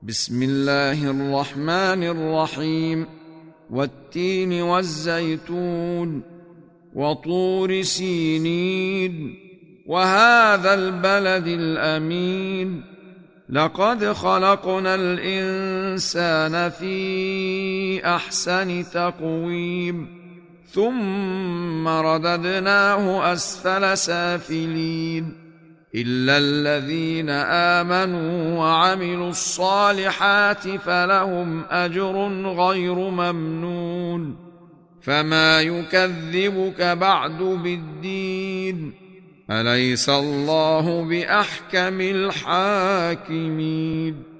بسم الله الرحمن الرحيم. والتين والزيتون وطور سينين وهذا البلد الأمين لقد خلقنا الإنسان في أحسن تقويم ثم رددناه أسفل سافلين إلا الذين آمنوا وعملوا الصالحات فلهم أجر غير ممنون. فما يكذبك بعد بالدين؟ أليس الله بأحكم الحاكمين؟